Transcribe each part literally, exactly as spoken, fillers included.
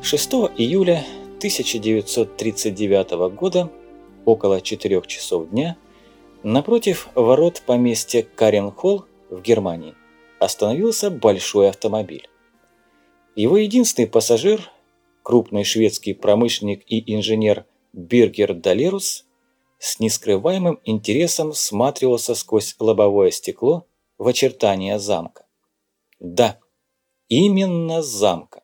шестого июля тысяча девятьсот тридцать девятого года, около четырёх часов дня, напротив ворот поместья Каренхолл в Германии остановился большой автомобиль. Его единственный пассажир, крупный шведский промышленник и инженер Биргер Далерус, с нескрываемым интересом всматривался сквозь лобовое стекло в очертания замка. Да, именно замка.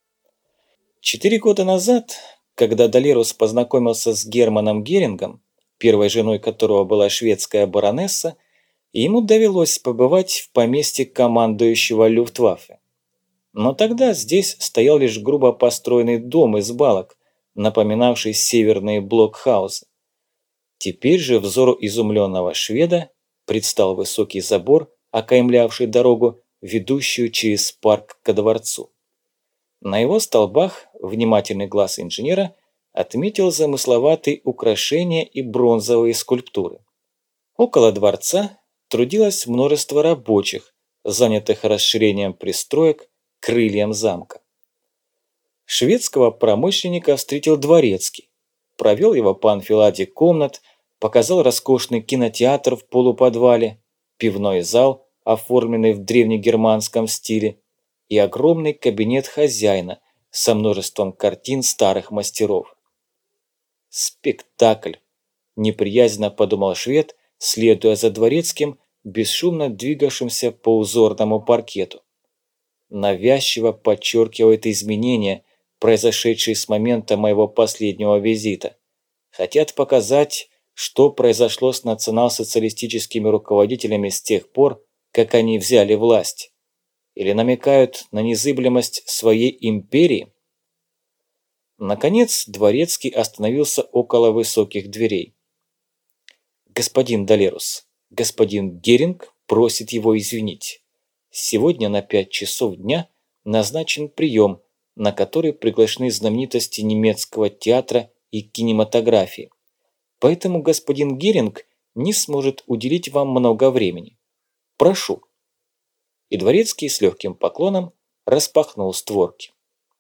Четыре года назад, когда Далерус познакомился с Германом Герингом, первой женой которого была шведская баронесса, ему довелось побывать в поместье командующего Люфтваффе. Но тогда здесь стоял лишь грубо построенный дом из балок, напоминавший северные блокхаузы. Теперь же взору изумленного шведа предстал высокий забор, окаймлявший дорогу, ведущую через парк ко дворцу. На его столбах внимательный глаз инженера отметил замысловатые украшения и бронзовые скульптуры. Около дворца трудилось множество рабочих, занятых расширением пристроек к крыльям замка. Шведского промышленника встретил дворецкий, провел его по анфиладе комнат, показал роскошный кинотеатр в полуподвале, пивной зал, оформленный в древнегерманском стиле, и огромный кабинет хозяина со множеством картин старых мастеров. «Спектакль!» – неприязненно подумал швед, следуя за дворецким, бесшумно двигавшимся по узорному паркету. Навязчиво подчеркивает изменения, произошедшие с момента моего последнего визита. Хотят показать, что произошло с национал-социалистическими руководителями с тех пор, как они взяли власть. Или намекают на незыблемость своей империи? Наконец дворецкий остановился около высоких дверей. «Господин Далерус, господин Геринг просит его извинить. Сегодня на пять часов дня назначен прием, на который приглашены знаменитости немецкого театра и кинематографии. Поэтому господин Геринг не сможет уделить вам много времени. Прошу». И дворецкий с легким поклоном распахнул створки.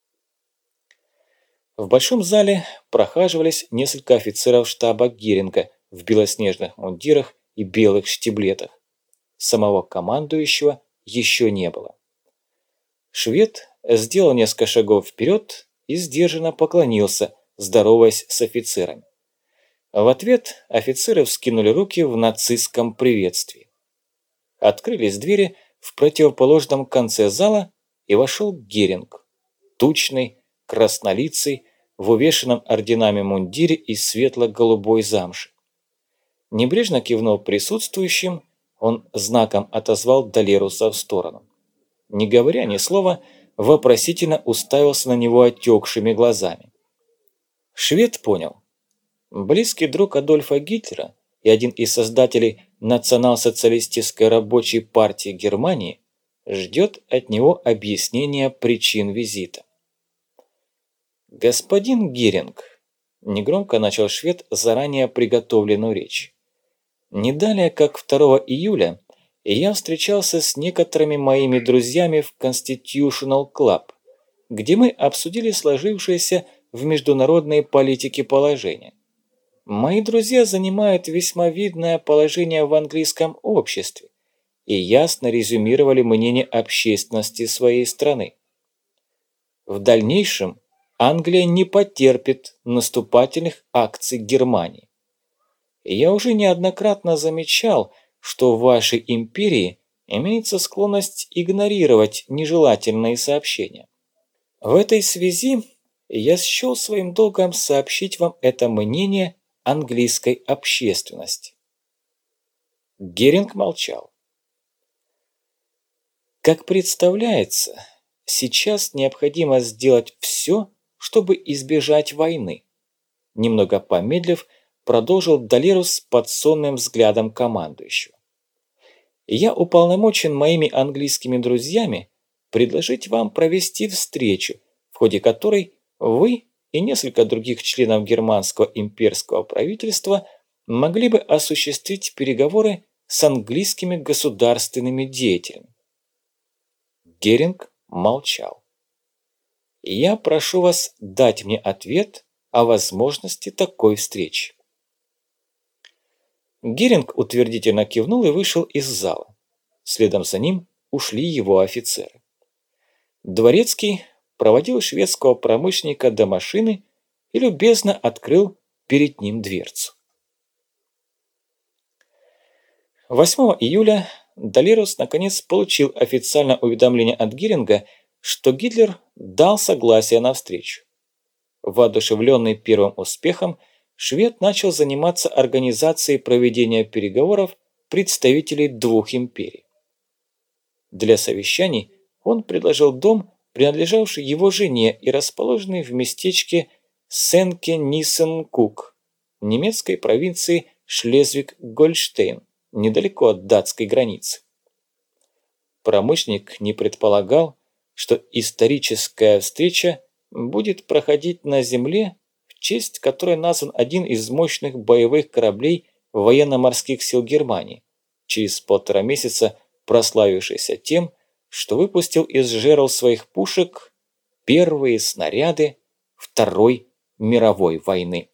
В большом зале прохаживались несколько офицеров штаба Геринга в белоснежных мундирах и белых штиблетах. Самого командующего еще не было. Швед сделал несколько шагов вперед и сдержанно поклонился, здороваясь с офицерами. В ответ офицеры вскинули руки в нацистском приветствии. Открылись двери в противоположном конце зала, и вошел Геринг, тучный, краснолицый, в увешанном орденами мундире из светло-голубой замши. Небрежно кивнул присутствующим, он знаком отозвал Далеруса в сторону. Не говоря ни слова, вопросительно уставился на него отекшими глазами. Швед понял. Близкий друг Адольфа Гитлера и один из создателей Национал-социалистической рабочей партии Германии ждет от него объяснения причин визита. «Господин Геринг», – негромко начал швед заранее приготовленную речь, – «не далее, как второго июля, я встречался с некоторыми моими друзьями в Constitutional Club, где мы обсудили сложившееся в международной политике положение. Мои друзья занимают весьма видное положение в английском обществе и ясно резюмировали мнение общественности своей страны. В дальнейшем Англия не потерпит наступательных акций Германии. Я уже неоднократно замечал, что в вашей империи имеется склонность игнорировать нежелательные сообщения. В этой связи я счел своим долгом сообщить вам это мнение английской общественности». Геринг молчал. «Как представляется, сейчас необходимо сделать все, чтобы избежать войны», немного помедлив, продолжил Далерус под сонным взглядом командующего. «Я уполномочен моими английскими друзьями предложить вам провести встречу, в ходе которой вы и несколько других членов германского имперского правительства могли бы осуществить переговоры с английскими государственными деятелями». Геринг молчал. Я прошу вас дать мне ответ о возможности такой встречи». Геринг утвердительно кивнул и вышел из зала. Следом за ним ушли его офицеры. Дворецкий проводил шведского промышленника до машины и любезно открыл перед ним дверцу. восьмого июля Долерус наконец получил официальное уведомление от Геринга, что Гитлер дал согласие на встречу. Воодушевленный первым успехом, швед начал заниматься организацией проведения переговоров представителей двух империй. Для совещаний он предложил дом, принадлежавший его жене и расположенный в местечке Сенке-Ниссен-Кук, немецкой провинции Шлезвиг-Гольштейн, недалеко от датской границы. Промышленник не предполагал, что историческая встреча будет проходить на земле, в честь которой назван один из мощных боевых кораблей военно-морских сил Германии, через полтора месяца прославившийся тем, что выпустил из жерл своих пушек первые снаряды Второй мировой войны.